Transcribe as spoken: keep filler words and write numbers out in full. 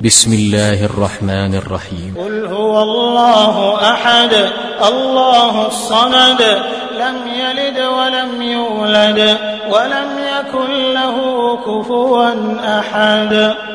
بسم الله الرحمن الرحيم. قل هو الله أحد الله الصمد لم يلد ولم يولد ولم يكن له كفوا أحد.